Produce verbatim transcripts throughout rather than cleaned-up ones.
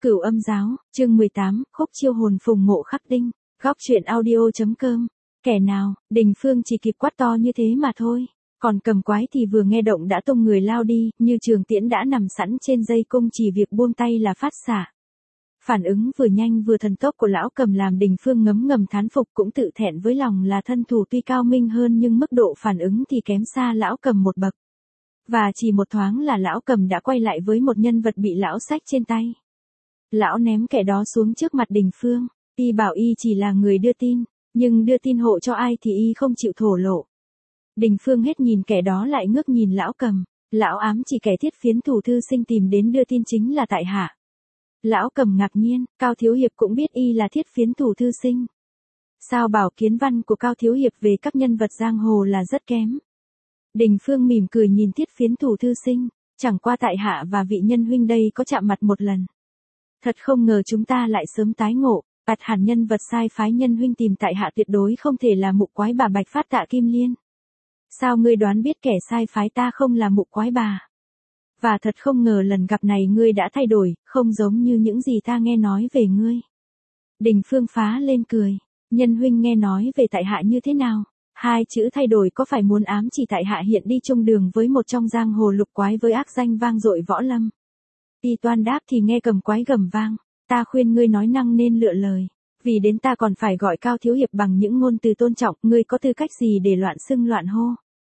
Cửu Âm Giáo, chương mười tám, khúc chiêu hồn phùng mộ khắc đinh, góc truyện audio.com. Kẻ nào, Đình Phương chỉ kịp quát to như thế mà thôi. Còn Cầm Quái thì vừa nghe động đã tung người lao đi, như trường tiễn đã nằm sẵn trên dây cung, chỉ việc buông tay là phát xạ. Phản ứng vừa nhanh vừa thần tốc của lão Cầm làm Đình Phương ngấm ngầm thán phục, cũng tự thẹn với lòng là thân thủ tuy cao minh hơn nhưng mức độ phản ứng thì kém xa lão Cầm một bậc. Và chỉ một thoáng là lão Cầm đã quay lại với một nhân vật bị lão xách trên tay. Lão ném kẻ đó xuống trước mặt Đình Phương, y bảo y chỉ là người đưa tin, nhưng đưa tin hộ cho ai thì y không chịu thổ lộ. Đình Phương hết nhìn kẻ đó lại ngước nhìn lão Cầm, lão ám chỉ kẻ thiết phiến thủ thư sinh tìm đến đưa tin chính là tại hạ. Lão Cầm ngạc nhiên, Cao Thiếu Hiệp cũng biết y là thiết phiến thủ thư sinh. Sao bảo kiến văn của Cao Thiếu Hiệp về các nhân vật giang hồ là rất kém. Đình Phương mỉm cười nhìn thiết phiến thủ thư sinh, chẳng qua tại hạ và vị nhân huynh đây có chạm mặt một lần. Thật không ngờ chúng ta lại sớm tái ngộ, ắt hẳn nhân vật sai phái nhân huynh tìm tại hạ tuyệt đối không thể là mụ quái bà Bạch Phát Tạ Kim Liên. Sao ngươi đoán biết kẻ sai phái ta không là mụ quái bà? Và thật không ngờ lần gặp này ngươi đã thay đổi, không giống như những gì ta nghe nói về ngươi. Đình Phương phá lên cười, nhân huynh nghe nói về tại hạ như thế nào? Hai chữ thay đổi có phải muốn ám chỉ tại hạ hiện đi chung đường với một trong giang hồ lục quái với ác danh vang dội võ lâm? Y toan đáp thì nghe Cầm Quái gầm vang, ta khuyên ngươi nói năng nên lựa lời, vì đến ta còn phải gọi Cao Thiếu Hiệp bằng những ngôn từ tôn trọng, ngươi có tư cách gì để loạn xưng loạn hô?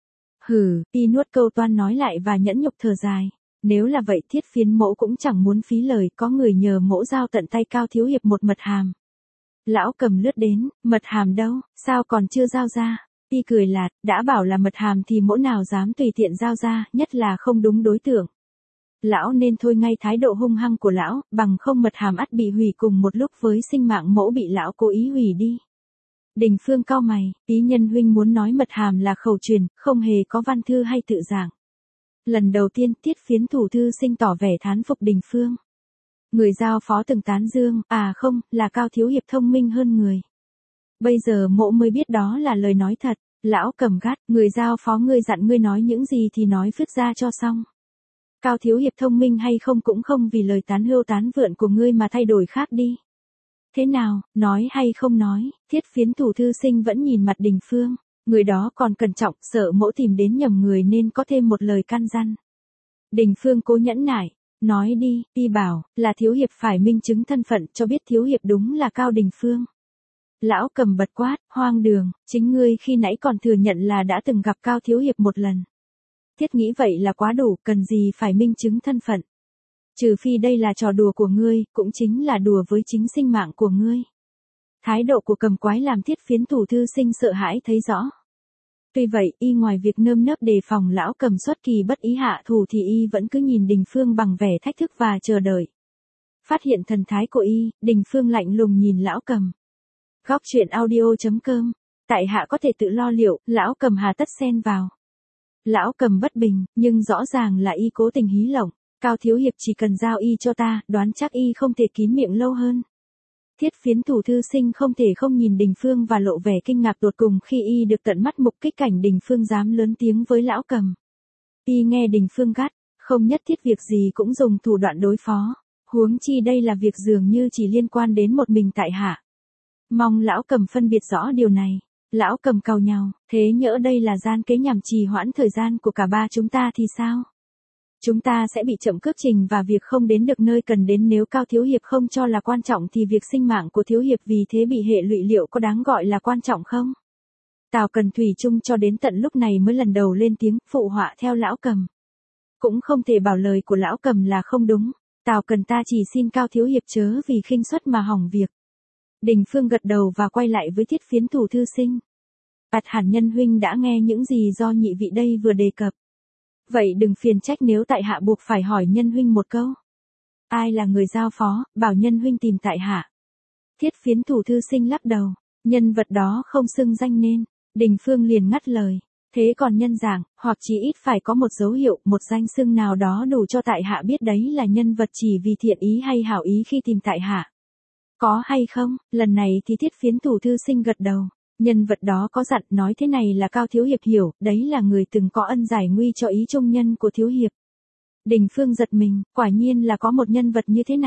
Hừ, y nuốt câu toan nói lại và nhẫn nhục thở dài, nếu là vậy thiết phiến mỗ cũng chẳng muốn phí lời, có người nhờ mỗ giao tận tay Cao Thiếu Hiệp một mật hàm. Lão Cầm lướt đến, mật hàm đâu, sao còn chưa giao ra? Y cười lạt, đã bảo là mật hàm thì mỗ nào dám tùy tiện giao ra, nhất là không đúng đối tượng. Lão nên thôi ngay thái độ hung hăng của lão, bằng không mật hàm ắt bị hủy cùng một lúc với sinh mạng mỗ bị lão cố ý hủy đi. Đình Phương cau mày, ý nhân huynh muốn nói mật hàm là khẩu truyền, không hề có văn thư hay tự giảng. Lần đầu tiên thiết phiến thủ thư sinh tỏ vẻ thán phục Đình Phương. Người giao phó từng tán dương, à không, là Cao Thiếu Hiệp thông minh hơn người. Bây giờ mỗ mới biết đó là lời nói thật. Lão Cầm gắt, người giao phó ngươi dặn ngươi nói những gì thì nói phứt ra cho xong. Cao Thiếu Hiệp thông minh hay không cũng không vì lời tán hưu tán vượn của ngươi mà thay đổi khác đi. Thế nào, nói hay không nói, thiết phiến thủ thư sinh vẫn nhìn mặt Đình Phương, người đó còn cẩn trọng, sợ mỗ tìm đến nhầm người nên có thêm một lời can dặn. Đình Phương cố nhẫn nại, nói đi, y bảo, là Thiếu Hiệp phải minh chứng thân phận cho biết Thiếu Hiệp đúng là Cao Đình Phương. Lão Cầm bật quát, hoang đường, chính ngươi khi nãy còn thừa nhận là đã từng gặp Cao Thiếu Hiệp một lần. Thiết nghĩ vậy là quá đủ, cần gì phải minh chứng thân phận. Trừ phi đây là trò đùa của ngươi, cũng chính là đùa với chính sinh mạng của ngươi. Thái độ của Cầm Quái làm thiết phiến thủ thư sinh sợ hãi thấy rõ. Tuy vậy, y ngoài việc nơm nớp đề phòng lão Cầm xuất kỳ bất ý hạ thủ thì y vẫn cứ nhìn Đình Phương bằng vẻ thách thức và chờ đợi. Phát hiện thần thái của y, Đình Phương lạnh lùng nhìn lão Cầm. Góc truyện audio.com, tại hạ có thể tự lo liệu, lão Cầm hà tất xen vào. Lão Cầm bất bình, nhưng rõ ràng là y cố tình hí lộng, Cao Thiếu Hiệp chỉ cần giao y cho ta, đoán chắc y không thể kín miệng lâu hơn. Thiết phiến thủ thư sinh không thể không nhìn Đình Phương và lộ vẻ kinh ngạc tột cùng khi y được tận mắt mục kích cảnh Đình Phương dám lớn tiếng với lão Cầm. Y nghe Đình Phương gắt, không nhất thiết việc gì cũng dùng thủ đoạn đối phó, huống chi đây là việc dường như chỉ liên quan đến một mình tại hạ. Mong lão Cầm phân biệt rõ điều này. Lão Cầm cau nhàu, thế nhỡ đây là gian kế nhằm trì hoãn thời gian của cả ba chúng ta thì sao? Chúng ta sẽ bị chậm cước trình và việc không đến được nơi cần đến, nếu Cao Thiếu Hiệp không cho là quan trọng thì việc sinh mạng của Thiếu Hiệp vì thế bị hệ lụy liệu có đáng gọi là quan trọng không? Tào Cần thủy chung cho đến tận lúc này mới lần đầu lên tiếng phụ họa theo lão Cầm. Cũng không thể bảo lời của lão Cầm là không đúng, Tào Cần ta chỉ xin Cao Thiếu Hiệp chớ vì khinh suất mà hỏng việc. Đình Phương gật đầu và quay lại với thiết phiến thủ thư sinh. Ắt hẳn nhân huynh đã nghe những gì do nhị vị đây vừa đề cập. Vậy đừng phiền trách nếu tại hạ buộc phải hỏi nhân huynh một câu. Ai là người giao phó, bảo nhân huynh tìm tại hạ? Thiết phiến thủ thư sinh lắc đầu, nhân vật đó không xưng danh nên. Đình Phương liền ngắt lời, thế còn nhân dạng, hoặc chỉ ít phải có một dấu hiệu, một danh xưng nào đó đủ cho tại hạ biết đấy là nhân vật chỉ vì thiện ý hay hảo ý khi tìm tại hạ. Có hay không? Lần này thì thiết phiến thủ thư sinh gật đầu. Nhân vật đó có dặn nói thế này là Cao Thiếu Hiệp hiểu, đấy là người từng có ân giải nguy cho ý trung nhân của Thiếu Hiệp. Đình Phương giật mình, quả nhiên là có một nhân vật như thế này.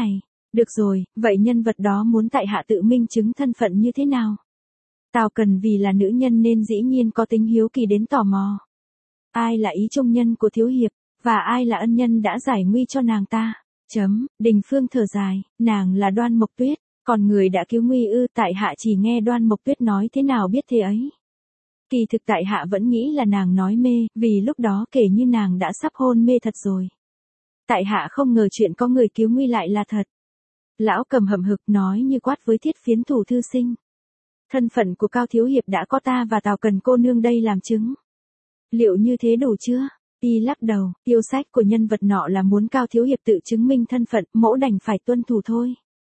Được rồi, vậy nhân vật đó muốn tại hạ tự minh chứng thân phận như thế nào? Tào Cần vì là nữ nhân nên dĩ nhiên có tính hiếu kỳ đến tò mò. Ai là ý trung nhân của thiếu hiệp, và ai là ân nhân đã giải nguy cho nàng ta? Chấm, Đình Phương thở dài, nàng là Đoan Mộc Tuyết, còn người đã cứu nguy ư? Tại hạ chỉ nghe Đoan Mộc Tuyết nói thế nào biết thế ấy. Kỳ thực tại hạ vẫn nghĩ là nàng nói mê, vì lúc đó kể như nàng đã sắp hôn mê thật rồi. Tại hạ không ngờ chuyện có người cứu nguy lại là thật. Lão Cầm hậm hực nói như quát với Thiết Phiến Thủ thư sinh. Thân phận của Cao thiếu hiệp đã có ta và Tào Cần cô nương đây làm chứng. Liệu như thế đủ chưa? Y lắc đầu, yêu sách của nhân vật nọ là muốn Cao thiếu hiệp tự chứng minh thân phận, mỗ đành phải tuân thủ thôi.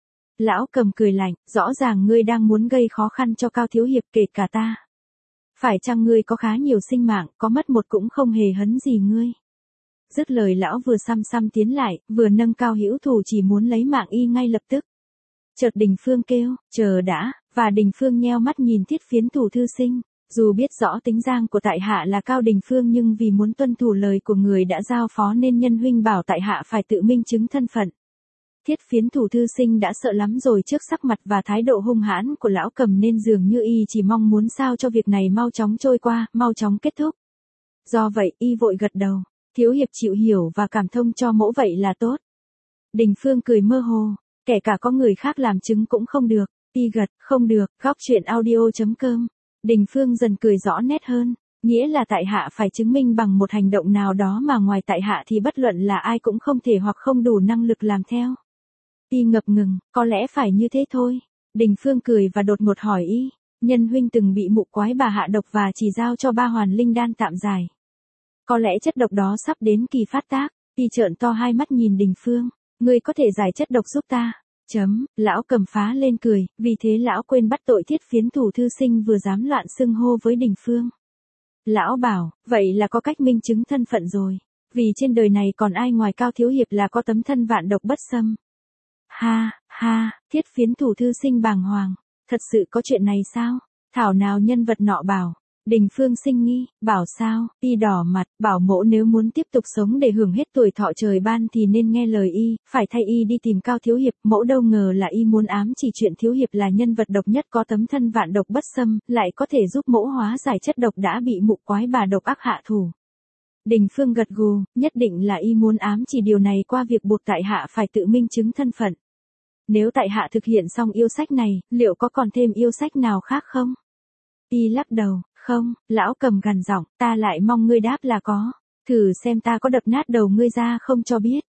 Lão Cầm cười lạnh, rõ ràng ngươi đang muốn gây khó khăn cho Cao thiếu hiệp kể cả ta. Phải chăng ngươi có khá nhiều sinh mạng, có mất một cũng không hề hấn gì ngươi. Dứt lời lão vừa xăm xăm tiến lại, vừa nâng cao hữu thủ chỉ muốn lấy mạng y ngay lập tức. Chợt Đình Phương kêu, chờ đã, và Đình Phương nheo mắt nhìn Thiết Phiến Thủ thư sinh. Dù biết rõ tính giang của tại hạ là Cao Đình Phương nhưng vì muốn tuân thủ lời của người đã giao phó nên nhân huynh bảo tại hạ phải tự minh chứng thân phận. Thiết Phiến Thủ thư sinh đã sợ lắm rồi trước sắc mặt và thái độ hung hãn của lão Cầm nên dường như y chỉ mong muốn sao cho việc này mau chóng trôi qua, mau chóng kết thúc. Do vậy y vội gật đầu, thiếu hiệp chịu hiểu và cảm thông cho mỗ vậy là tốt. Đình Phương cười mơ hồ, kể cả có người khác làm chứng cũng không được. Y gật, không được, góc truyện audio chấm com. Đình Phương dần cười rõ nét hơn, nghĩa là tại hạ phải chứng minh bằng một hành động nào đó mà ngoài tại hạ thì bất luận là ai cũng không thể hoặc không đủ năng lực làm theo. Y ngập ngừng, có lẽ phải như thế thôi. Đình Phương cười và đột ngột hỏi y, nhân huynh từng bị mụ quái bà hạ độc và chỉ giao cho ba hoàn linh đan tạm giải. Có lẽ chất độc đó sắp đến kỳ phát tác. Y trợn to hai mắt nhìn Đình Phương, ngươi có thể giải chất độc giúp ta? Chấm, lão Cầm phá lên cười, vì thế lão quên bắt tội Thiết Phiến Thủ thư sinh vừa dám loạn xưng hô với Đình Phương. Lão bảo, vậy là có cách minh chứng thân phận rồi, vì trên đời này còn ai ngoài Cao thiếu hiệp là có tấm thân vạn độc bất xâm. Ha, ha, Thiết Phiến Thủ thư sinh bàng hoàng, thật sự có chuyện này sao? Thảo nào nhân vật nọ bảo. Đình Phương sinh nghi, bảo sao? Y đỏ mặt, bảo mỗ nếu muốn tiếp tục sống để hưởng hết tuổi thọ trời ban thì nên nghe lời y, phải thay y đi tìm Cao thiếu hiệp. Mỗ đâu ngờ là y muốn ám chỉ chuyện thiếu hiệp là nhân vật độc nhất có tấm thân vạn độc bất xâm, lại có thể giúp mỗ hóa giải chất độc đã bị mụ quái bà độc ác hạ thủ. Đình Phương gật gù, nhất định là y muốn ám chỉ điều này qua việc buộc tại hạ phải tự minh chứng thân phận. Nếu tại hạ thực hiện xong yêu sách này, liệu có còn thêm yêu sách nào khác không? Y lắc đầu, không, lão Cầm gằn giọng, ta lại mong ngươi đáp là có. Thử xem ta có đập nát đầu ngươi ra không cho biết.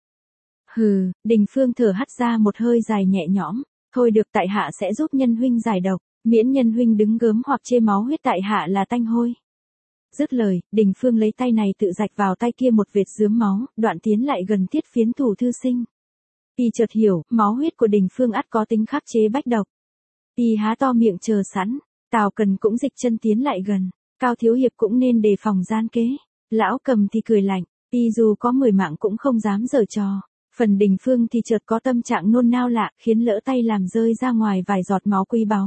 Hừ, Đình Phương thở hắt ra một hơi dài nhẹ nhõm, thôi được tại hạ sẽ giúp nhân huynh giải độc, miễn nhân huynh đứng gớm hoặc chê máu huyết tại hạ là tanh hôi. Dứt lời, Đình Phương lấy tay này tự rạch vào tay kia một vệt rướm máu, đoạn tiến lại gần Thiết Phiến Thủ thư sinh. Y chợt hiểu, máu huyết của Đình Phương ắt có tính khắc chế bách độc. Y há to miệng chờ sẵn, Tào Cần cũng dịch chân tiến lại gần, Cao thiếu hiệp cũng nên đề phòng gian kế. Lão Cầm thì cười lạnh, y dù có mười mạng cũng không dám giở trò. Phần Đình Phương thì chợt có tâm trạng nôn nao lạ, khiến lỡ tay làm rơi ra ngoài vài giọt máu quý báu.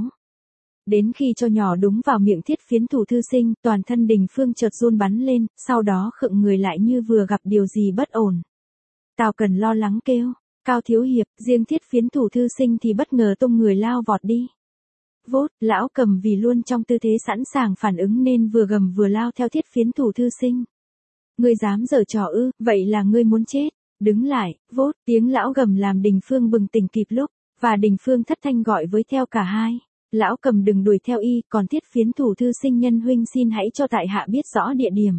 Đến khi cho nhỏ đúng vào miệng Thiết Phiến Thủ thư sinh, toàn thân Đình Phương chợt run bắn lên, sau đó khựng người lại như vừa gặp điều gì bất ổn. Tào Cần lo lắng kêu, Cao thiếu hiệp, riêng Thiết Phiến Thủ thư sinh thì bất ngờ tung người lao vọt đi. Vốt, lão Cầm vì luôn trong tư thế sẵn sàng phản ứng nên vừa gầm vừa lao theo Thiết Phiến Thủ thư sinh. Ngươi dám giở trò ư, vậy là ngươi muốn chết. Đứng lại, vốt, tiếng lão gầm làm Đình Phương bừng tỉnh kịp lúc, và Đình Phương thất thanh gọi với theo cả hai. Lão Cầm đừng đuổi theo y, còn Thiết Phiến Thủ thư sinh nhân huynh xin hãy cho tại hạ biết rõ địa điểm.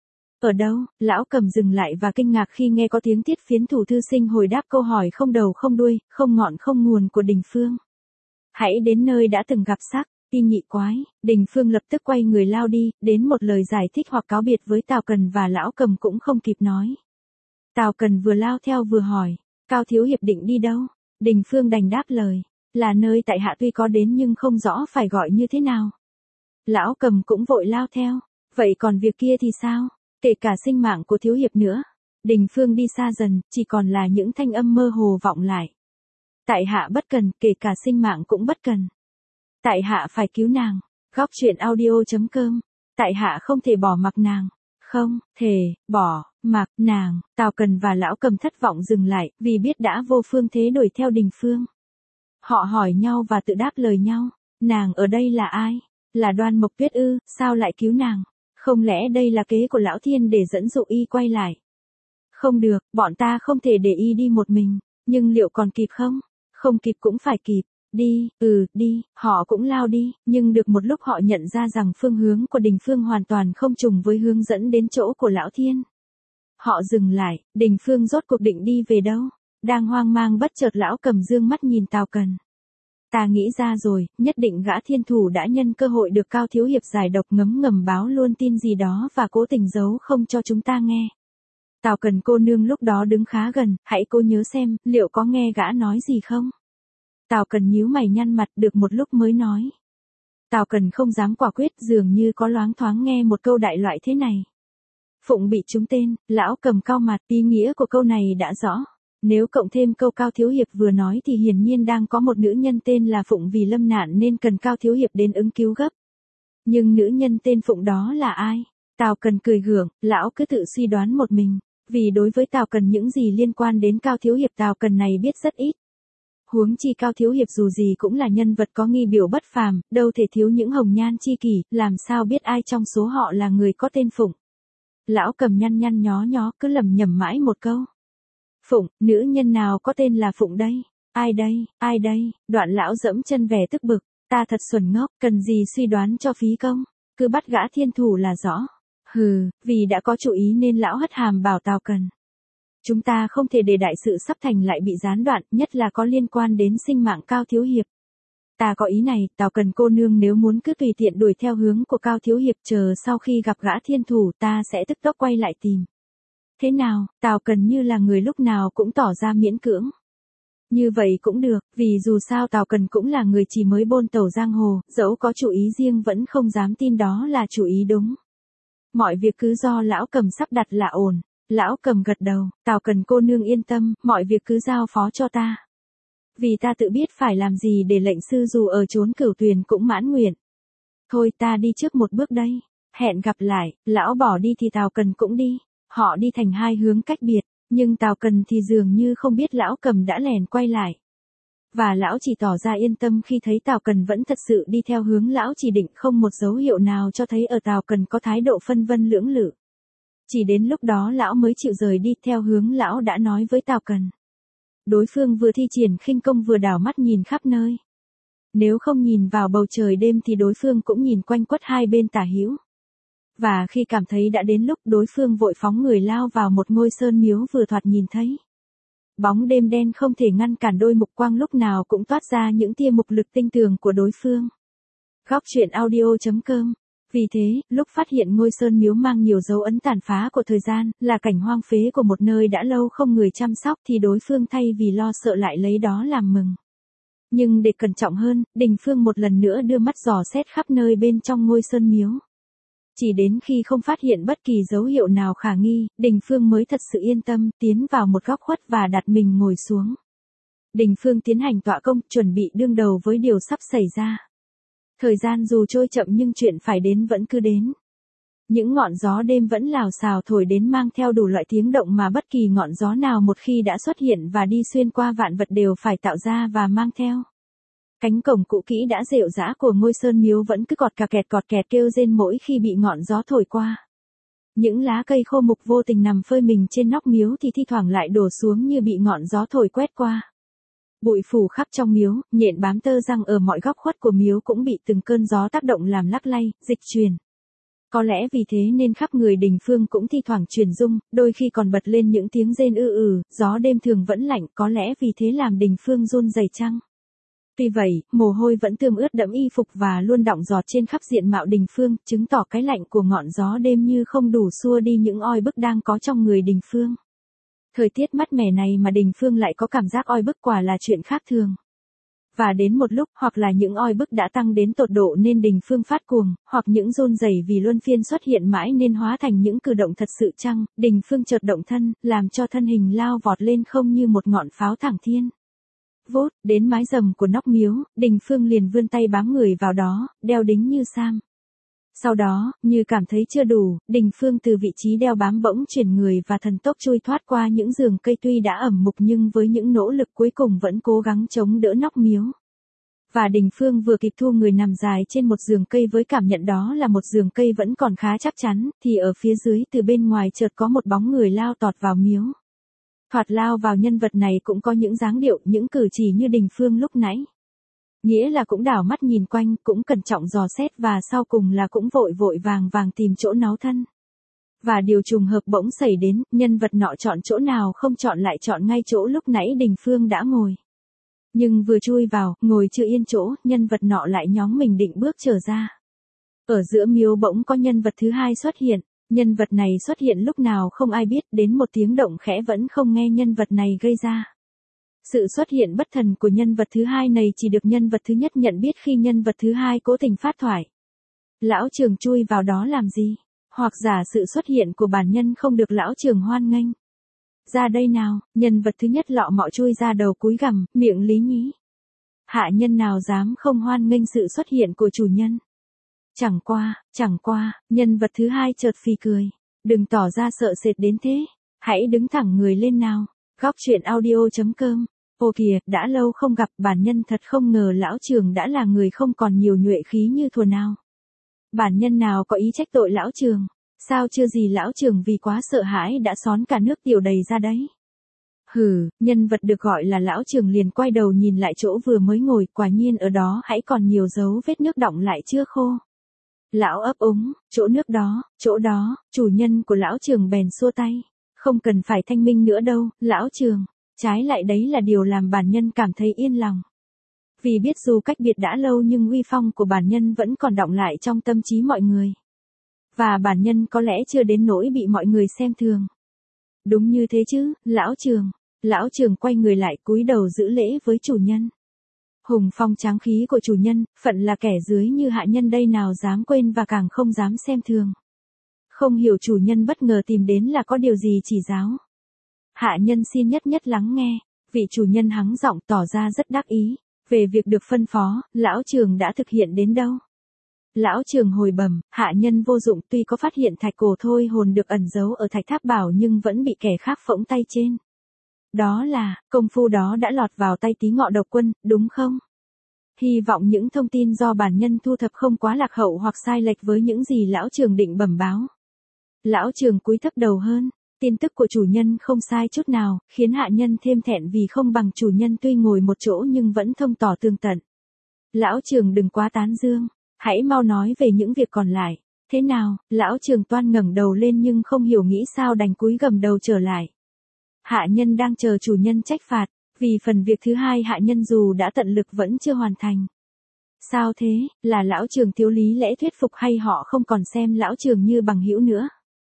Ở đâu? Lão Cầm dừng lại và kinh ngạc khi nghe có tiếng Thiết Phiến Thủ thư sinh hồi đáp câu hỏi không đầu không đuôi, không ngọn không nguồn của Đình Phương. Hãy đến nơi đã từng gặp sắc, y nhị quái. Đình Phương lập tức quay người lao đi, đến một lời giải thích hoặc cáo biệt với Tào Cần và lão Cầm cũng không kịp nói. Tào Cần vừa lao theo vừa hỏi, Cao thiếu hiệp định đi đâu? Đình Phương đành đáp lời, là nơi tại hạ tuy có đến nhưng không rõ phải gọi như thế nào. Lão Cầm cũng vội lao theo, vậy còn việc kia thì sao? Kể cả sinh mạng của thiếu hiệp nữa. Đình Phương đi xa dần, chỉ còn là những thanh âm mơ hồ vọng lại. Tại hạ bất cần, kể cả sinh mạng cũng bất cần. Tại hạ phải cứu nàng. Góc truyện audio chấm com. Tại hạ không thể bỏ mặc nàng. Không, thể, bỏ, Mặc, nàng, Tào Cần và Lão Cầm thất vọng dừng lại, vì biết đã vô phương thế đuổi theo Đình Phương. Họ hỏi nhau và tự đáp lời nhau, nàng ở đây là ai? Là Đoan Mộc Tuyết ư, sao lại cứu nàng? Không lẽ đây là kế của Lão Thiên để dẫn dụ y quay lại? Không được, bọn ta không thể để y đi một mình, nhưng liệu còn kịp không? Không kịp cũng phải kịp. Đi, ừ, đi, họ cũng lao đi, nhưng được một lúc họ nhận ra rằng phương hướng của Đình Phương hoàn toàn không trùng với hướng dẫn đến chỗ của Lão Thiên. Họ dừng lại, Đình Phương rốt cuộc định đi về đâu? Đang hoang mang bất chợt Lão Cầm dương mắt nhìn Tào Cần. Ta nghĩ ra rồi, nhất định gã thiên thủ đã nhân cơ hội được Cao Thiếu Hiệp giải độc ngấm ngầm báo luôn tin gì đó và cố tình giấu không cho chúng ta nghe. Tào Cần cô nương lúc đó đứng khá gần, hãy cố nhớ xem, liệu có nghe gã nói gì không? Tào Cần nhíu mày nhăn mặt được một lúc mới nói. Tào Cần không dám quả quyết, dường như có loáng thoáng nghe một câu đại loại thế này. Phụng bị trúng tên, Lão Cầm cau mặt, ý nghĩa của câu này đã rõ. Nếu cộng thêm câu Cao Thiếu Hiệp vừa nói thì hiển nhiên đang có một nữ nhân tên là Phụng vì lâm nạn nên cần Cao Thiếu Hiệp đến ứng cứu gấp. Nhưng nữ nhân tên Phụng đó là ai? Tào Cần cười gượng, lão cứ tự suy đoán một mình. Vì đối với Tào Cần những gì liên quan đến Cao Thiếu Hiệp Tào Cần này biết rất ít. Huống chi Cao Thiếu Hiệp dù gì cũng là nhân vật có nghi biểu bất phàm, đâu thể thiếu những hồng nhan chi kỷ, làm sao biết ai trong số họ là người có tên Phụng. Lão Cầm nhăn nhăn nhó nhó cứ lẩm nhẩm mãi một câu. Phụng, nữ nhân nào có tên là Phụng đây? Ai đây, ai đây? Đoạn lão dẫm chân vẻ tức bực, ta thật xuẩn ngốc, cần gì suy đoán cho phí công, cứ bắt gã thiên thủ là rõ. Hừ, vì đã có chủ ý nên lão hất hàm bảo Tào Cần. Chúng ta không thể để đại sự sắp thành lại bị gián đoạn, nhất là có liên quan đến sinh mạng Cao Thiếu Hiệp. Ta có ý này, Tào Cần cô nương nếu muốn cứ tùy tiện đuổi theo hướng của Cao Thiếu Hiệp chờ sau khi gặp gã thiên thủ ta sẽ tức tốc quay lại tìm. Thế nào, Tào Cần như là người lúc nào cũng tỏ ra miễn cưỡng. Như vậy cũng được, vì dù sao Tào Cần cũng là người chỉ mới bôn tẩu giang hồ, dẫu có chủ ý riêng vẫn không dám tin đó là chủ ý đúng. Mọi việc cứ do Lão Cầm sắp đặt là ổn. Lão Cầm gật đầu, Tào Cần cô nương yên tâm, mọi việc cứ giao phó cho ta. Vì ta tự biết phải làm gì để lệnh sư dù ở chốn Cửu Tuyền cũng mãn nguyện. Thôi ta đi trước một bước đây, hẹn gặp lại, lão bỏ đi thì Tào Cần cũng đi. Họ đi thành hai hướng cách biệt, nhưng Tào Cần thì dường như không biết Lão Cầm đã lèn quay lại. Và lão chỉ tỏ ra yên tâm khi thấy Tào Cần vẫn thật sự đi theo hướng lão chỉ định, không một dấu hiệu nào cho thấy ở Tào Cần có thái độ phân vân lưỡng lự. Chỉ đến lúc đó lão mới chịu rời đi theo hướng lão đã nói với Tào Cần. Đối phương vừa thi triển khinh công vừa đảo mắt nhìn khắp nơi. Nếu không nhìn vào bầu trời đêm thì đối phương cũng nhìn quanh quất hai bên tả hữu. Và khi cảm thấy đã đến lúc, đối phương vội phóng người lao vào một ngôi sơn miếu vừa thoạt nhìn thấy. Bóng đêm đen không thể ngăn cản đôi mục quang lúc nào cũng toát ra những tia mục lực tinh tường của đối phương. Góc truyện audio chấm com. Vì thế, lúc phát hiện ngôi sơn miếu mang nhiều dấu ấn tàn phá của thời gian, là cảnh hoang phế của một nơi đã lâu không người chăm sóc thì đối phương thay vì lo sợ lại lấy đó làm mừng. Nhưng để cẩn trọng hơn, Đình Phương một lần nữa đưa mắt dò xét khắp nơi bên trong ngôi sơn miếu. Chỉ đến khi không phát hiện bất kỳ dấu hiệu nào khả nghi, Đình Phương mới thật sự yên tâm, tiến vào một góc khuất và đặt mình ngồi xuống. Đình Phương tiến hành tọa công, chuẩn bị đương đầu với điều sắp xảy ra. Thời gian dù trôi chậm nhưng chuyện phải đến vẫn cứ đến. Những ngọn gió đêm vẫn lào xào thổi đến mang theo đủ loại tiếng động mà bất kỳ ngọn gió nào một khi đã xuất hiện và đi xuyên qua vạn vật đều phải tạo ra và mang theo. Cánh cổng cũ kỹ đã rệu rã của ngôi sơn miếu vẫn cứ cọt cà kẹt cọt kẹt kêu rên mỗi khi bị ngọn gió thổi qua. Những lá cây khô mục vô tình nằm phơi mình trên nóc miếu thì thi thoảng lại đổ xuống như bị ngọn gió thổi quét qua. Bụi phủ khắp trong miếu, nhện bám tơ răng ở mọi góc khuất của miếu cũng bị từng cơn gió tác động làm lắc lay, dịch chuyển. Có lẽ vì thế nên khắp người Đình Phương cũng thi thoảng chuyển rung, đôi khi còn bật lên những tiếng rên ư ử, gió đêm thường vẫn lạnh, có lẽ vì thế làm Đình Phương run rẩy chăng? Tuy vậy, mồ hôi vẫn tươm ướt đẫm y phục và luôn đọng giọt trên khắp diện mạo Đình Phương, chứng tỏ cái lạnh của ngọn gió đêm như không đủ xua đi những oi bức đang có trong người Đình Phương. Thời tiết mát mẻ này mà Đình Phương lại có cảm giác oi bức quả là chuyện khác thường. Và đến một lúc, hoặc là những oi bức đã tăng đến tột độ nên Đình Phương phát cuồng, hoặc những run rẩy vì luân phiên xuất hiện mãi nên hóa thành những cử động thật sự chăng, Đình Phương chợt động thân, làm cho thân hình lao vọt lên không như một ngọn pháo thẳng thiên. Vốt, đến mái rầm của nóc miếu, Đình Phương liền vươn tay bám người vào đó, đeo đính như sam. Sau đó, như cảm thấy chưa đủ, Đình Phương từ vị trí đeo bám bỗng chuyển người và thần tốc chui thoát qua những giường cây tuy đã ẩm mục nhưng với những nỗ lực cuối cùng vẫn cố gắng chống đỡ nóc miếu. Và Đình Phương vừa kịp thu người nằm dài trên một giường cây với cảm nhận đó là một giường cây vẫn còn khá chắc chắn, thì ở phía dưới từ bên ngoài chợt có một bóng người lao tọt vào miếu. Thoạt lao vào nhân vật này cũng có những dáng điệu, những cử chỉ như Đình Phương lúc nãy. Nghĩa là cũng đảo mắt nhìn quanh, cũng cẩn trọng dò xét và sau cùng là cũng vội vội vàng vàng tìm chỗ náu thân. Và điều trùng hợp bỗng xảy đến, nhân vật nọ chọn chỗ nào không chọn lại chọn ngay chỗ lúc nãy Đình Phương đã ngồi. Nhưng vừa chui vào, ngồi chưa yên chỗ, nhân vật nọ lại nhóng mình định bước trở ra. Ở giữa miếu bỗng có nhân vật thứ hai xuất hiện, nhân vật này xuất hiện lúc nào không ai biết, đến một tiếng động khẽ vẫn không nghe nhân vật này gây ra. Sự xuất hiện bất thần của nhân vật thứ hai này chỉ được nhân vật thứ nhất nhận biết khi nhân vật thứ hai cố tình phát thoại. Lão Trường chui vào đó làm gì? Hoặc giả sự xuất hiện của bản nhân không được lão Trường hoan nghênh. Ra đây nào, nhân vật thứ nhất lọ mọ chui ra đầu cúi gằm, miệng lý nhí. Hạ nhân nào dám không hoan nghênh sự xuất hiện của chủ nhân. Chẳng qua, chẳng qua, nhân vật thứ hai chợt phì cười. Đừng tỏ ra sợ sệt đến thế, hãy đứng thẳng người lên nào. Góc truyện audio chấm com. Ô kìa, đã lâu không gặp, bản nhân thật không ngờ lão Trường đã là người không còn nhiều nhuệ khí như thuở nào. Bản nhân nào có ý trách tội lão Trường. Sao chưa gì lão Trường vì quá sợ hãi đã xón cả nước tiểu đầy ra đấy. Hừ, nhân vật được gọi là lão Trường liền quay đầu nhìn lại chỗ vừa mới ngồi, quả nhiên ở đó hãy còn nhiều dấu vết nước đọng lại chưa khô. Lão ấp úng, chỗ nước đó, chỗ đó, chủ nhân của lão Trường bèn xua tay. Không cần phải thanh minh nữa đâu, lão Trường. Trái lại đấy là điều làm bản nhân cảm thấy yên lòng. Vì biết dù cách biệt đã lâu nhưng uy phong của bản nhân vẫn còn đọng lại trong tâm trí mọi người. Và bản nhân có lẽ chưa đến nỗi bị mọi người xem thường. Đúng như thế chứ, lão Trường. Lão Trường quay người lại cúi đầu giữ lễ với chủ nhân. Hùng phong tráng khí của chủ nhân, phận là kẻ dưới như hạ nhân đây nào dám quên và càng không dám xem thường. Không hiểu chủ nhân bất ngờ tìm đến là có điều gì chỉ giáo. Hạ nhân xin nhất nhất lắng nghe, vị chủ nhân hắng giọng tỏ ra rất đắc ý, về việc được phân phó, lão Trường đã thực hiện đến đâu. Lão Trường hồi bẩm, hạ nhân vô dụng, tuy có phát hiện thạch cổ thôi hồn được ẩn giấu ở thạch tháp bảo nhưng vẫn bị kẻ khác phỗng tay trên. Đó là, công phu đó đã lọt vào tay Tí Ngọ Độc Quân, đúng không? Hy vọng những thông tin do bản nhân thu thập không quá lạc hậu hoặc sai lệch với những gì lão Trường định bẩm báo. Lão Trường cúi thấp đầu hơn. Tin tức của chủ nhân không sai chút nào, khiến hạ nhân thêm thẹn vì không bằng chủ nhân tuy ngồi một chỗ nhưng vẫn thông tỏ tường tận. Lão Trường đừng quá tán dương, hãy mau nói về những việc còn lại. Thế nào, lão Trường toan ngẩng đầu lên nhưng không hiểu nghĩ sao đành cúi gầm đầu trở lại. Hạ nhân đang chờ chủ nhân trách phạt, vì phần việc thứ hai hạ nhân dù đã tận lực vẫn chưa hoàn thành. Sao thế, là lão Trường thiếu lý lẽ thuyết phục hay họ không còn xem lão Trường như bằng hữu nữa?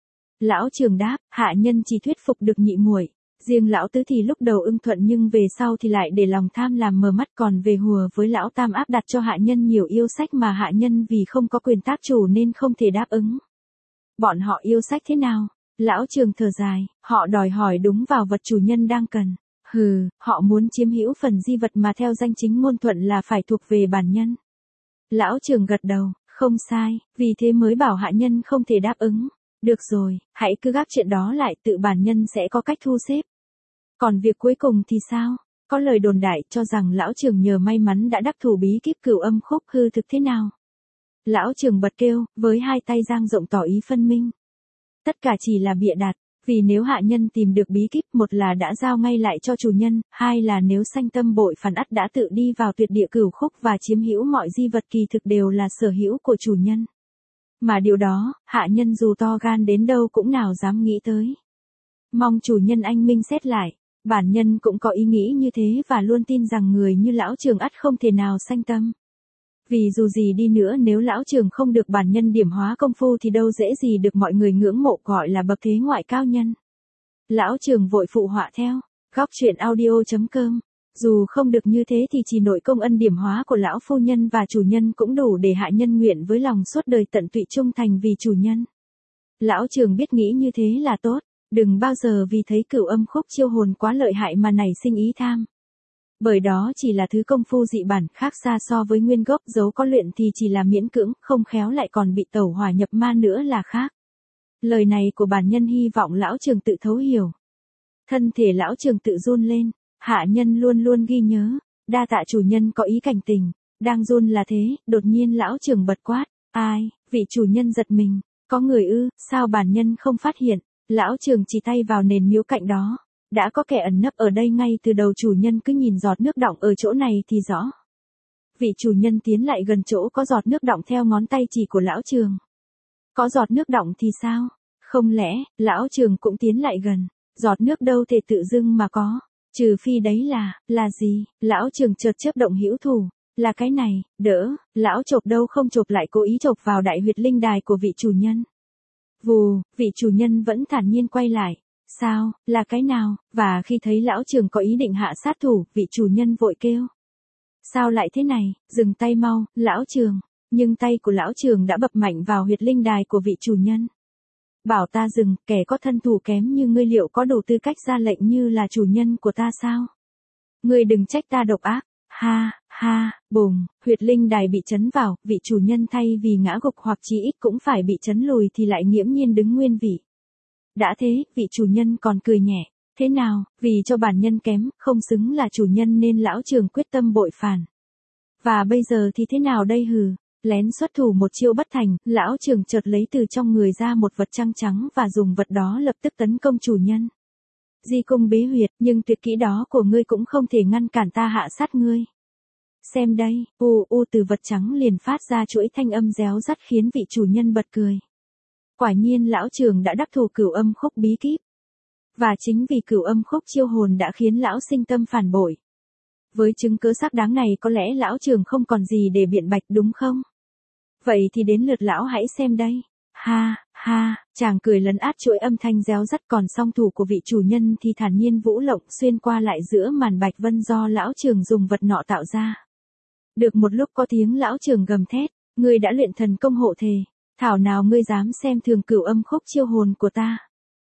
Lão Trường đáp, hạ nhân chỉ thuyết phục được nhị muội, riêng lão tứ thì lúc đầu ưng thuận nhưng về sau thì lại để lòng tham làm mờ mắt, còn về hùa với lão tam áp đặt cho hạ nhân nhiều yêu sách mà hạ nhân vì không có quyền tác chủ nên không thể đáp ứng. Bọn họ yêu sách thế nào? Lão Trường thở dài, họ đòi hỏi đúng vào vật chủ nhân đang cần. Hừ, họ muốn chiếm hữu phần di vật mà theo danh chính ngôn thuận là phải thuộc về bản nhân. Lão Trường gật đầu, không sai, vì thế mới bảo hạ nhân không thể đáp ứng. Được rồi, hãy cứ gác chuyện đó lại, tự bản nhân sẽ có cách thu xếp. Còn việc cuối cùng thì sao? Có lời đồn đại cho rằng lão Trường nhờ may mắn đã đắc thủ bí kíp Cửu Âm Khúc, hư thực thế nào? Lão Trường bật kêu, với hai tay dang rộng tỏ ý phân minh. Tất cả chỉ là bịa đặt, vì nếu hạ nhân tìm được bí kíp, một là đã giao ngay lại cho chủ nhân, hai là nếu sanh tâm bội phản ắt đã tự đi vào tuyệt địa Cửu Khúc và chiếm hữu mọi di vật kỳ thực đều là sở hữu của chủ nhân. Mà điều đó, hạ nhân dù to gan đến đâu cũng nào dám nghĩ tới. Mong chủ nhân anh minh xét lại, bản nhân cũng có ý nghĩ như thế và luôn tin rằng người như lão Trường ắt không thể nào sanh tâm. Vì dù gì đi nữa nếu lão Trường không được bản nhân điểm hóa công phu thì đâu dễ gì được mọi người ngưỡng mộ gọi là bậc thế ngoại cao nhân. Lão Trường vội phụ họa theo, góc truyện audio chấm com. Dù không được như thế thì chỉ nội công ân điểm hóa của lão phu nhân và chủ nhân cũng đủ để hạ nhân nguyện với lòng suốt đời tận tụy trung thành vì chủ nhân. Lão Trường biết nghĩ như thế là tốt, đừng bao giờ vì thấy Cửu Âm Khúc chiêu hồn quá lợi hại mà nảy sinh ý tham. Bởi đó chỉ là thứ công phu dị bản khác xa so với nguyên gốc, dấu có luyện thì chỉ là miễn cưỡng, không khéo lại còn bị tẩu hỏa nhập ma nữa là khác. Lời này của bản nhân hy vọng lão trường tự thấu hiểu. Thân thể lão trường tự run lên, hạ nhân luôn luôn ghi nhớ, đa tạ chủ nhân có ý cảnh tình, đang run là thế, đột nhiên lão trường bật quát, ai, vị chủ nhân giật mình, có người ư, sao bản nhân không phát hiện, lão trường chỉ tay vào nền miếu cạnh đó, đã có kẻ ẩn nấp ở đây ngay từ đầu, chủ nhân cứ nhìn giọt nước đọng ở chỗ này thì rõ. Vị chủ nhân tiến lại gần chỗ có giọt nước đọng theo ngón tay chỉ của lão trường. Có giọt nước đọng thì sao? Không lẽ, lão trường cũng tiến lại gần, giọt nước đâu thể tự dưng mà có, trừ phi đấy là, là gì, lão trường chợt chớp động hữu thủ, là cái này, đỡ, lão chộp đâu không chộp lại cố ý chộp vào đại huyệt linh đài của vị chủ nhân. Vù, vị chủ nhân vẫn thản nhiên quay lại, sao, là cái nào, và khi thấy lão trường có ý định hạ sát thủ, vị chủ nhân vội kêu. Sao lại thế này, dừng tay mau, lão trường, nhưng tay của lão trường đã bập mạnh vào huyệt linh đài của vị chủ nhân. Bảo ta dừng, kẻ có thân thủ kém như ngươi liệu có đủ tư cách ra lệnh như là chủ nhân của ta sao? Ngươi đừng trách ta độc ác, ha, ha, bùng, huyệt linh đài bị chấn vào, vị chủ nhân thay vì ngã gục hoặc chí ít cũng phải bị chấn lùi thì lại nghiễm nhiên đứng nguyên vị. Đã thế, vị chủ nhân còn cười nhẹ, thế nào, vì cho bản nhân kém, không xứng là chủ nhân nên lão trường quyết tâm bội phản. Và bây giờ thì thế nào đây hừ? Lén xuất thủ một chiêu bất thành, lão trường chợt lấy từ trong người ra một vật trăng trắng và dùng vật đó lập tức tấn công chủ nhân. Di cung bế huyệt, nhưng tuyệt kỹ đó của ngươi cũng không thể ngăn cản ta hạ sát ngươi. Xem đây, u u từ vật trắng liền phát ra chuỗi thanh âm réo rắt khiến vị chủ nhân bật cười. Quả nhiên lão trường đã đắc thủ cửu âm khúc bí kíp. Và chính vì cửu âm khúc chiêu hồn đã khiến lão sinh tâm phản bội. Với chứng cớ xác đáng này có lẽ lão trường không còn gì để biện bạch đúng không? Vậy thì đến lượt lão hãy xem đây. Ha, ha, chàng cười lấn át chuỗi âm thanh réo rắt, còn song thủ của vị chủ nhân thì thản nhiên vũ lộng xuyên qua lại giữa màn bạch vân do lão trường dùng vật nọ tạo ra. Được một lúc có tiếng lão trường gầm thét, ngươi đã luyện thần công hộ thể, thảo nào ngươi dám xem thường cửu âm khúc chiêu hồn của ta.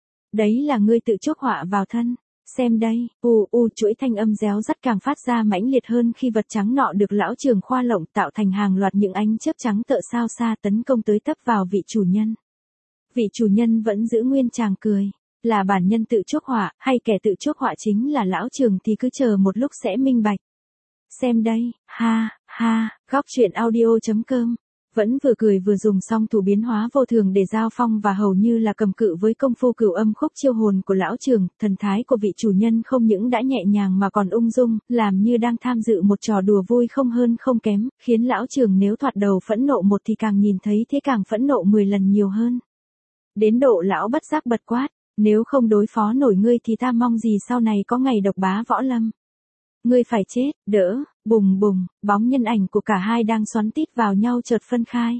Đấy là ngươi tự chuốc họa vào thân. Xem đây, u u chuỗi thanh âm réo rắt càng phát ra mãnh liệt hơn khi vật trắng nọ được lão trường khoa lộng tạo thành hàng loạt những ánh chớp trắng tợ sao xa tấn công tới tấp vào vị chủ nhân. Vị chủ nhân vẫn giữ nguyên tràng cười, là bản nhân tự chuốc họa hay kẻ tự chuốc họa chính là lão trường thì cứ chờ một lúc sẽ minh bạch. Xem đây, ha, ha, góc truyện audio chấm com. Vẫn vừa cười vừa dùng song thủ biến hóa vô thường để giao phong và hầu như là cầm cự với công phu cửu âm khúc chiêu hồn của lão trường, thần thái của vị chủ nhân không những đã nhẹ nhàng mà còn ung dung, làm như đang tham dự một trò đùa vui không hơn không kém, khiến lão trường nếu thoạt đầu phẫn nộ một thì càng nhìn thấy thế càng phẫn nộ mười lần nhiều hơn. Đến độ lão bất giác bật quát, nếu không đối phó nổi ngươi thì ta mong gì sau này có ngày độc bá võ lâm. Ngươi phải chết, đỡ, bùng bùng, bóng nhân ảnh của cả hai đang xoắn tít vào nhau chợt phân khai.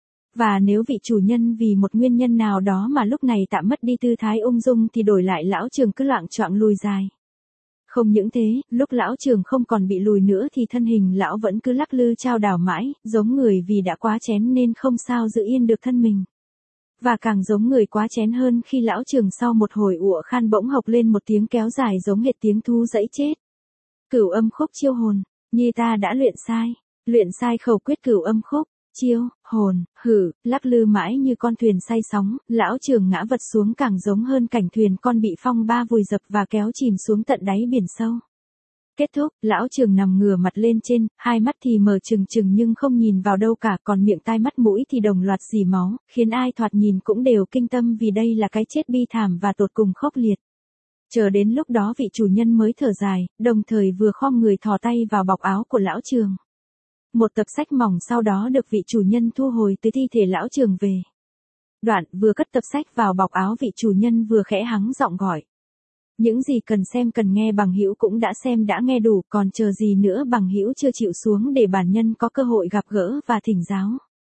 Và nếu vị chủ nhân vì một nguyên nhân nào đó mà lúc này tạm mất đi tư thái ung dung thì đổi lại lão trường cứ loạng choạng lùi dài. Không những thế, lúc lão trường không còn bị lùi nữa thì thân hình lão vẫn cứ lắc lư chao đảo mãi, giống người vì đã quá chén nên không sao giữ yên được thân mình. Và càng giống người quá chén hơn khi lão trường sau một hồi ụa khan bỗng hộc lên một tiếng kéo dài giống hệt tiếng thú dẫy chết. Cửu âm khúc chiêu hồn, như ta đã luyện sai, luyện sai khẩu quyết cửu âm khúc, chiêu, hồn, hử, lắc lư mãi như con thuyền say sóng, lão trường ngã vật xuống càng giống hơn cảnh thuyền con bị phong ba vùi dập và kéo chìm xuống tận đáy biển sâu. Kết thúc, lão trường nằm ngửa mặt lên trên, hai mắt thì mở trừng trừng nhưng không nhìn vào đâu cả, còn miệng tai mắt mũi thì đồng loạt rỉ máu, khiến ai thoạt nhìn cũng đều kinh tâm vì đây là cái chết bi thảm và tột cùng khốc liệt. Chờ đến lúc đó vị chủ nhân mới thở dài, đồng thời vừa khom người thò tay vào bọc áo của lão trường. Một tập sách mỏng sau đó được vị chủ nhân thu hồi từ thi thể lão trường về. Đoạn vừa cất tập sách vào bọc áo vị chủ nhân vừa khẽ hắng giọng gọi. Những gì cần xem cần nghe bằng hữu cũng đã xem đã nghe đủ, còn chờ gì nữa bằng hữu chưa chịu xuống để bản nhân có cơ hội gặp gỡ và thỉnh giáo.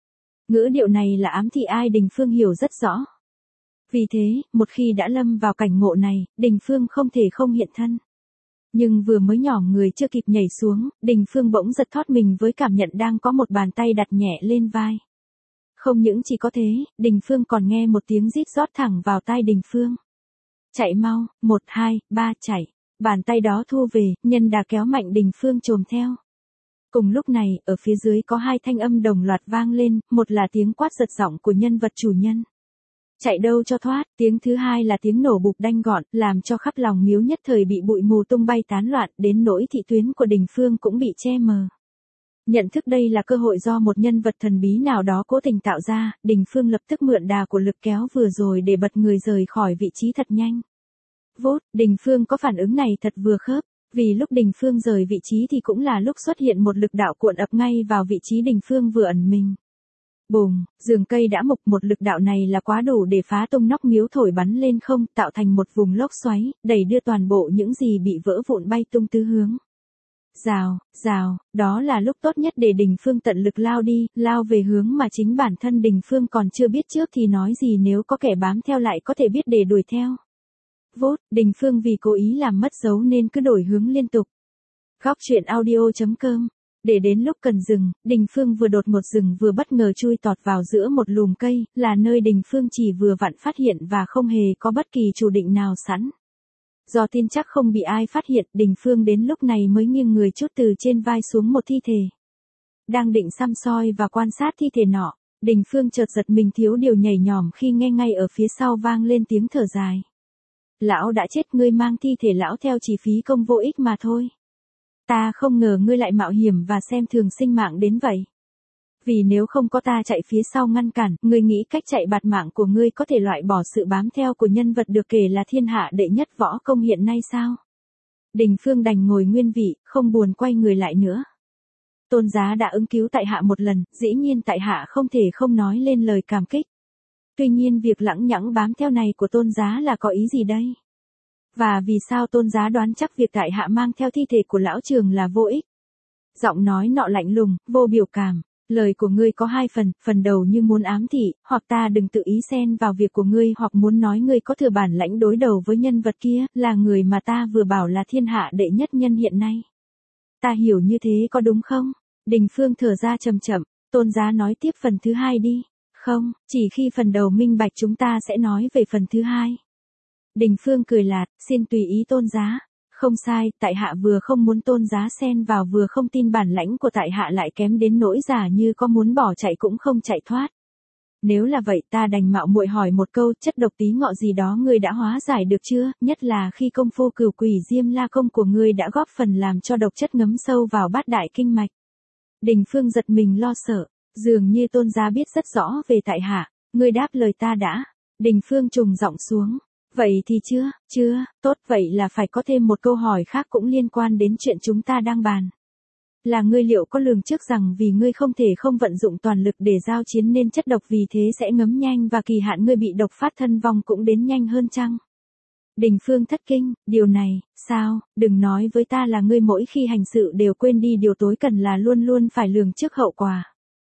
Ngữ điệu này là ám thị ai Đình Phương hiểu rất rõ. Vì thế, một khi đã lâm vào cảnh ngộ này, Đình Phương không thể không hiện thân. Nhưng vừa mới nhỏm người chưa kịp nhảy xuống, Đình Phương bỗng giật thót mình với cảm nhận đang có một bàn tay đặt nhẹ lên vai. Không những chỉ có thế, Đình Phương còn nghe một tiếng rít rót thẳng vào tai Đình Phương. Chạy mau, một hai ba chạy. Bàn tay đó thu về, nhân đà kéo mạnh Đình Phương chồm theo. Cùng lúc này, ở phía dưới có hai thanh âm đồng loạt vang lên, một là tiếng quát giật giọng của nhân vật chủ nhân. Chạy đâu cho thoát, tiếng thứ hai là tiếng nổ bụp đanh gọn, làm cho khắp lòng miếu nhất thời bị bụi mù tung bay tán loạn, đến nỗi thị tuyến của Đình Phương cũng bị che mờ. Nhận thức đây là cơ hội do một nhân vật thần bí nào đó cố tình tạo ra, Đình Phương lập tức mượn đà của lực kéo vừa rồi để bật người rời khỏi vị trí thật nhanh. Vốt, Đình Phương có phản ứng này thật vừa khớp, vì lúc Đình Phương rời vị trí thì cũng là lúc xuất hiện một lực đạo cuộn ập ngay vào vị trí Đình Phương vừa ẩn mình. Bùng, giường cây đã mục, một lực đạo này là quá đủ để phá tung nóc miếu thổi bắn lên không, tạo thành một vùng lốc xoáy, đẩy đưa toàn bộ những gì bị vỡ vụn bay tung tứ hướng. Rào, rào, đó là lúc tốt nhất để Đình Phương tận lực lao đi, lao về hướng mà chính bản thân Đình Phương còn chưa biết trước thì nói gì nếu có kẻ bám theo lại có thể biết để đuổi theo. Vốt, Đình Phương vì cố ý làm mất dấu nên cứ đổi hướng liên tục. Góc truyện audio chấm com. Để đến lúc cần dừng, Đình Phương vừa đột ngột dừng vừa bất ngờ chui tọt vào giữa một lùm cây, là nơi Đình Phương chỉ vừa vặn phát hiện và không hề có bất kỳ chủ định nào sẵn. Do tin chắc không bị ai phát hiện, Đình Phương đến lúc này mới nghiêng người chút từ trên vai xuống một thi thể. Đang định săm soi và quan sát thi thể nọ, Đình Phương chợt giật mình thiếu điều nhảy nhòm khi nghe ngay ở phía sau vang lên tiếng thở dài. Lão đã chết, ngươi mang thi thể lão theo chỉ phí công vô ích mà thôi. Ta không ngờ ngươi lại mạo hiểm và xem thường sinh mạng đến vậy. Vì nếu không có ta chạy phía sau ngăn cản, ngươi nghĩ cách chạy bạt mạng của ngươi có thể loại bỏ sự bám theo của nhân vật được kể là thiên hạ đệ nhất võ công hiện nay sao? Đình Phương đành ngồi nguyên vị, không buồn quay người lại nữa. Tôn Giá đã ứng cứu tại hạ một lần, dĩ nhiên tại hạ không thể không nói lên lời cảm kích. Tuy nhiên việc lẳng nhẳng bám theo này của Tôn Giá là có ý gì đây? Và vì sao Tôn Giá đoán chắc việc tại hạ mang theo thi thể của lão Trường là vô ích? Giọng nói nọ lạnh lùng, vô biểu cảm. Lời của ngươi có hai phần, phần đầu như muốn ám thị, hoặc ta đừng tự ý xen vào việc của ngươi, hoặc muốn nói ngươi có thừa bản lãnh đối đầu với nhân vật kia, là người mà ta vừa bảo là thiên hạ đệ nhất nhân hiện nay. Ta hiểu như thế có đúng không? Đình Phương thở ra chậm chậm, Tôn Giá nói tiếp phần thứ hai đi. Không, chỉ khi phần đầu minh bạch chúng ta sẽ nói về phần thứ hai. Đình Phương cười lạt, xin tùy ý Tôn Giá. Không sai, tại hạ vừa không muốn Tôn Giá xen vào vừa không tin bản lãnh của tại hạ lại kém đến nỗi giả như có muốn bỏ chạy cũng không chạy thoát. Nếu là vậy ta đành mạo muội hỏi một câu, chất độc tí ngọ gì đó ngươi đã hóa giải được chưa, nhất là khi công phu cửu quỷ diêm la công của ngươi đã góp phần làm cho độc chất ngấm sâu vào bát đại kinh mạch. Đình Phương giật mình lo sợ, dường như Tôn Giá biết rất rõ về tại hạ, ngươi đáp lời ta đã. Đình Phương trùng giọng xuống. Vậy thì chưa, chưa, tốt vậy là phải có thêm một câu hỏi khác cũng liên quan đến chuyện chúng ta đang bàn. Là ngươi liệu có lường trước rằng vì ngươi không thể không vận dụng toàn lực để giao chiến nên chất độc vì thế sẽ ngấm nhanh và kỳ hạn ngươi bị độc phát thân vong cũng đến nhanh hơn chăng? Đình Phương thất kinh, điều này, sao, đừng nói với ta là ngươi mỗi khi hành sự đều quên đi điều tối cần là luôn luôn phải lường trước hậu quả.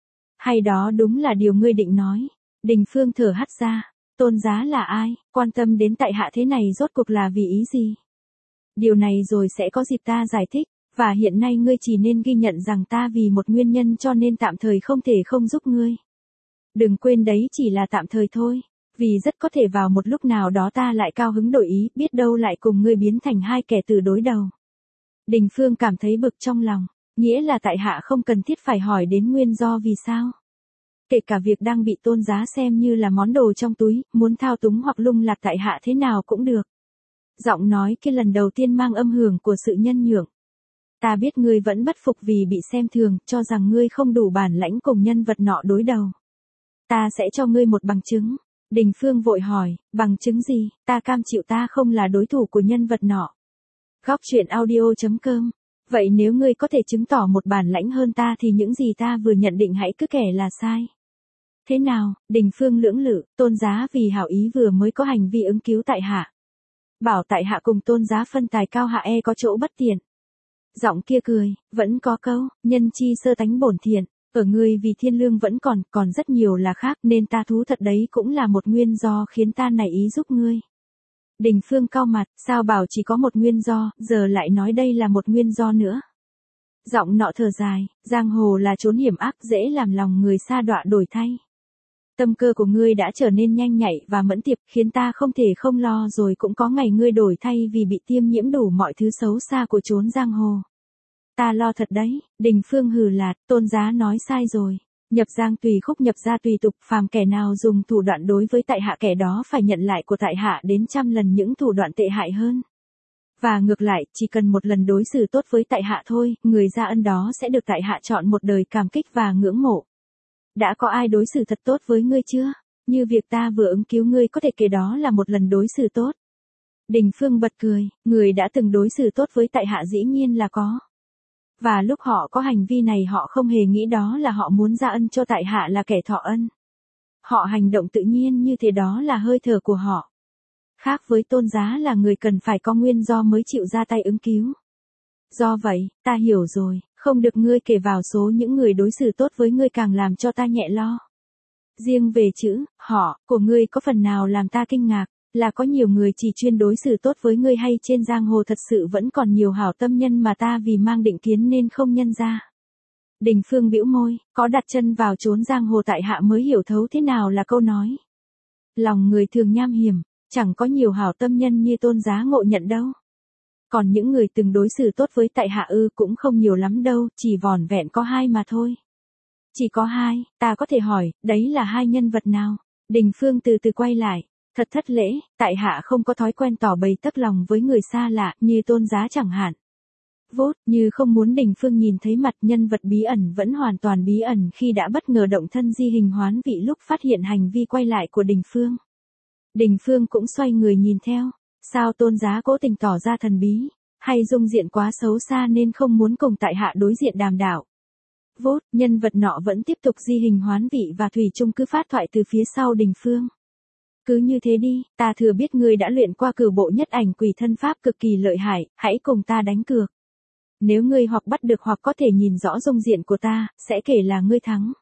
Hay đó đúng là điều ngươi định nói. Đình Phương thở hắt ra. Tôn Giá là ai, quan tâm đến tại hạ thế này rốt cuộc là vì ý gì? Điều này rồi sẽ có dịp ta giải thích, và hiện nay ngươi chỉ nên ghi nhận rằng ta vì một nguyên nhân cho nên tạm thời không thể không giúp ngươi. Đừng quên đấy chỉ là tạm thời thôi, vì rất có thể vào một lúc nào đó ta lại cao hứng đổi ý, biết đâu lại cùng ngươi biến thành hai kẻ từ đối đầu. Đình Phương cảm thấy bực trong lòng, nghĩa là tại hạ không cần thiết phải hỏi đến nguyên do vì sao. Kể cả việc đang bị Tôn Giá xem như là món đồ trong túi, muốn thao túng hoặc lung lạc tại hạ thế nào cũng được. Giọng nói kia lần đầu tiên mang âm hưởng của sự nhân nhượng. Ta biết ngươi vẫn bất phục vì bị xem thường, cho rằng ngươi không đủ bản lãnh cùng nhân vật nọ đối đầu. Ta sẽ cho ngươi một bằng chứng. Đình Phương vội hỏi, bằng chứng gì, ta cam chịu ta không là đối thủ của nhân vật nọ. Góc truyện audio chấm com. Vậy nếu ngươi có thể chứng tỏ một bản lãnh hơn ta thì những gì ta vừa nhận định hãy cứ kể là sai. Thế nào, Đình Phương lưỡng lự, Tôn Giá vì hảo ý vừa mới có hành vi ứng cứu tại hạ. Bảo tại hạ cùng Tôn Giá phân tài cao hạ e có chỗ bất tiện. Giọng kia cười, vẫn có câu, nhân chi sơ tánh bổn thiện, ở ngươi vì thiên lương vẫn còn, còn rất nhiều là khác nên ta thú thật đấy cũng là một nguyên do khiến ta nảy ý giúp ngươi. Đình Phương cau mặt, sao bảo chỉ có một nguyên do, giờ lại nói đây là một nguyên do nữa. Giọng nọ thở dài, giang hồ là chốn hiểm ác dễ làm lòng người sa đọa đổi thay. Tâm cơ của ngươi đã trở nên nhanh nhạy và mẫn tiệp, khiến ta không thể không lo rồi cũng có ngày ngươi đổi thay vì bị tiêm nhiễm đủ mọi thứ xấu xa của chốn giang hồ. Ta lo thật đấy, Đình Phương hừ lạt, Tôn Giá nói sai rồi. Nhập giang tùy khúc nhập gia tùy tục, phàm kẻ nào dùng thủ đoạn đối với tại hạ kẻ đó phải nhận lại của tại hạ đến trăm lần những thủ đoạn tệ hại hơn. Và ngược lại, chỉ cần một lần đối xử tốt với tại hạ thôi, người gia ân đó sẽ được tại hạ chọn một đời cảm kích và ngưỡng mộ. Đã có ai đối xử thật tốt với ngươi chưa? Như việc ta vừa ứng cứu ngươi có thể kể đó là một lần đối xử tốt. Đình Phương bật cười, người đã từng đối xử tốt với tại hạ dĩ nhiên là có. Và lúc họ có hành vi này họ không hề nghĩ đó là họ muốn ra ân cho tại hạ là kẻ thọ ân. Họ hành động tự nhiên như thế, đó là hơi thở của họ. Khác với Tôn Giá là người cần phải có nguyên do mới chịu ra tay ứng cứu. Do vậy, ta hiểu rồi, không được ngươi kể vào số những người đối xử tốt với ngươi càng làm cho ta nhẹ lo. Riêng về chữ, họ, của ngươi có phần nào làm ta kinh ngạc, là có nhiều người chỉ chuyên đối xử tốt với ngươi hay trên giang hồ thật sự vẫn còn nhiều hảo tâm nhân mà ta vì mang định kiến nên không nhân ra. Đình Phương bĩu môi, có đặt chân vào chốn giang hồ tại hạ mới hiểu thấu thế nào là câu nói. Lòng người thường nham hiểm, chẳng có nhiều hảo tâm nhân như Tôn Giá ngộ nhận đâu. Còn những người từng đối xử tốt với tại hạ ư cũng không nhiều lắm đâu, chỉ vỏn vẹn có hai mà thôi. Chỉ có hai, ta có thể hỏi, đấy là hai nhân vật nào? Đình Phương từ từ quay lại, thật thất lễ, tại hạ không có thói quen tỏ bày tấc lòng với người xa lạ, như Tôn Giá chẳng hạn. Vốt, như không muốn Đình Phương nhìn thấy mặt nhân vật bí ẩn vẫn hoàn toàn bí ẩn khi đã bất ngờ động thân di hình hoán vị lúc phát hiện hành vi quay lại của Đình Phương. Đình Phương cũng xoay người nhìn theo. Sao Tôn Giá cố tình tỏ ra thần bí, hay dung diện quá xấu xa nên không muốn cùng tại hạ đối diện đàm đạo? Vốt, nhân vật nọ vẫn tiếp tục di hình hoán vị và thủy chung cứ phát thoại từ phía sau Đình Phương. Cứ như thế đi, ta thừa biết ngươi đã luyện qua cửu bộ nhất ảnh quỷ thân pháp cực kỳ lợi hại, hãy cùng ta đánh cược. Nếu ngươi hoặc bắt được hoặc có thể nhìn rõ dung diện của ta, sẽ kể là ngươi thắng.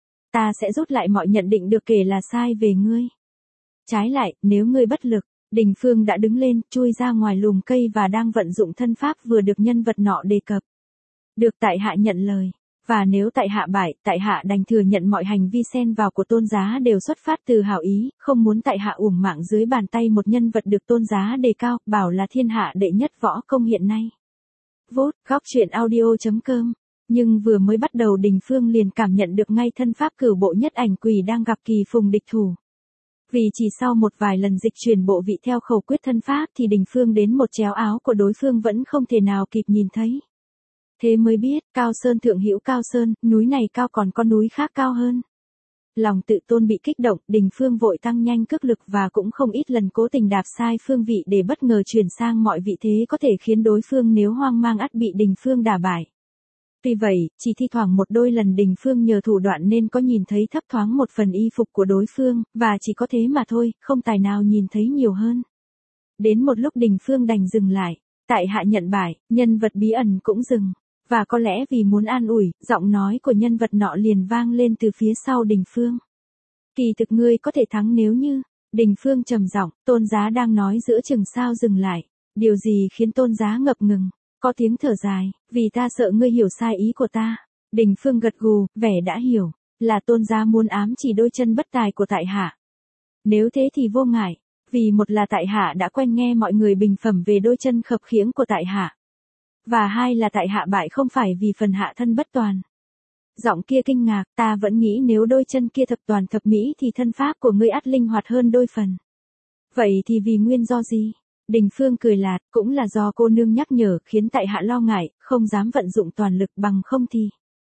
Ta sẽ rút lại mọi nhận định được kể là sai về ngươi. Trái lại, nếu ngươi bất lực, Đình Phương đã đứng lên, chui ra ngoài lùm cây và đang vận dụng thân pháp vừa được nhân vật nọ đề cập. Được tại hạ nhận lời. Và nếu tại hạ bại, tại hạ đành thừa nhận mọi hành vi xen vào của Tôn Giá đều xuất phát từ hảo ý, không muốn tại hạ uổng mạng dưới bàn tay một nhân vật được Tôn Giá đề cao, bảo là thiên hạ đệ nhất võ công hiện nay. Vốt, góc truyện audio chấm com. Nhưng vừa mới bắt đầu Đình Phương liền cảm nhận được ngay thân pháp cửu bộ nhất ảnh quỷ đang gặp kỳ phùng địch thủ. Vì chỉ sau một vài lần dịch chuyển bộ vị theo khẩu quyết thân pháp thì Đình Phương đến một chéo áo của đối phương vẫn không thể nào kịp nhìn thấy. Thế mới biết, cao sơn thượng hữu cao sơn, núi này cao còn có núi khác cao hơn. Lòng tự tôn bị kích động, Đình Phương vội tăng nhanh cước lực và cũng không ít lần cố tình đạp sai phương vị để bất ngờ chuyển sang mọi vị thế có thể khiến đối phương nếu hoang mang ắt bị Đình Phương đả bại. Tuy vậy, chỉ thi thoảng một đôi lần Đình Phương nhờ thủ đoạn nên có nhìn thấy thấp thoáng một phần y phục của đối phương, và chỉ có thế mà thôi, không tài nào nhìn thấy nhiều hơn. Đến một lúc Đình Phương đành dừng lại, tại hạ nhận bại, nhân vật bí ẩn cũng dừng. Và có lẽ vì muốn an ủi, giọng nói của nhân vật nọ liền vang lên từ phía sau Đình Phương. Kỳ thực ngươi có thể thắng nếu như, Đình Phương trầm giọng, Tôn Giá đang nói giữa chừng sao dừng lại, điều gì khiến Tôn Giá ngập ngừng, có tiếng thở dài, vì ta sợ ngươi hiểu sai ý của ta. Đình Phương gật gù, vẻ đã hiểu, là Tôn Giá muốn ám chỉ đôi chân bất tài của tại hạ. Nếu thế thì vô ngại, vì một là tại hạ đã quen nghe mọi người bình phẩm về đôi chân khập khiễng của tại hạ. Và hai là tại hạ bại không phải vì phần hạ thân bất toàn. Giọng kia kinh ngạc, ta vẫn nghĩ nếu đôi chân kia thập toàn thập mỹ thì thân pháp của ngươi ắt linh hoạt hơn đôi phần. Vậy thì vì nguyên do gì? Đình Phương cười lạt, cũng là do cô nương nhắc nhở khiến tại hạ lo ngại, không dám vận dụng toàn lực bằng không thì.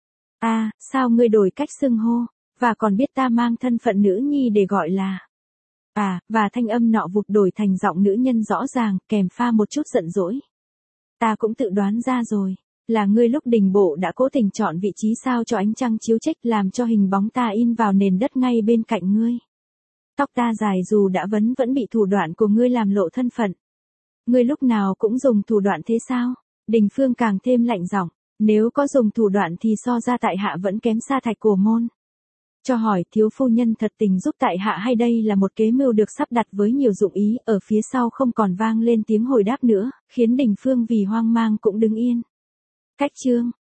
À, sao ngươi đổi cách xưng hô, và còn biết ta mang thân phận nữ nhi để gọi là. À, và thanh âm nọ vụt đổi thành giọng nữ nhân rõ ràng, kèm pha một chút giận dỗi. Ta cũng tự đoán ra rồi, là ngươi lúc đình bộ đã cố tình chọn vị trí sao cho ánh trăng chiếu trách làm cho hình bóng ta in vào nền đất ngay bên cạnh ngươi. Tóc ta dài dù đã vấn vẫn bị thủ đoạn của ngươi làm lộ thân phận. Ngươi lúc nào cũng dùng thủ đoạn thế sao? Đình Phương càng thêm lạnh giọng, nếu có dùng thủ đoạn thì so ra tại hạ vẫn kém xa Thạch Cổ Môn. Cho hỏi thiếu phu nhân thật tình giúp tại hạ hay đây là một kế mưu được sắp đặt với nhiều dụng ý, ở phía sau không còn vang lên tiếng hồi đáp nữa, khiến Đình Phương vì hoang mang cũng đứng yên. Cách chương,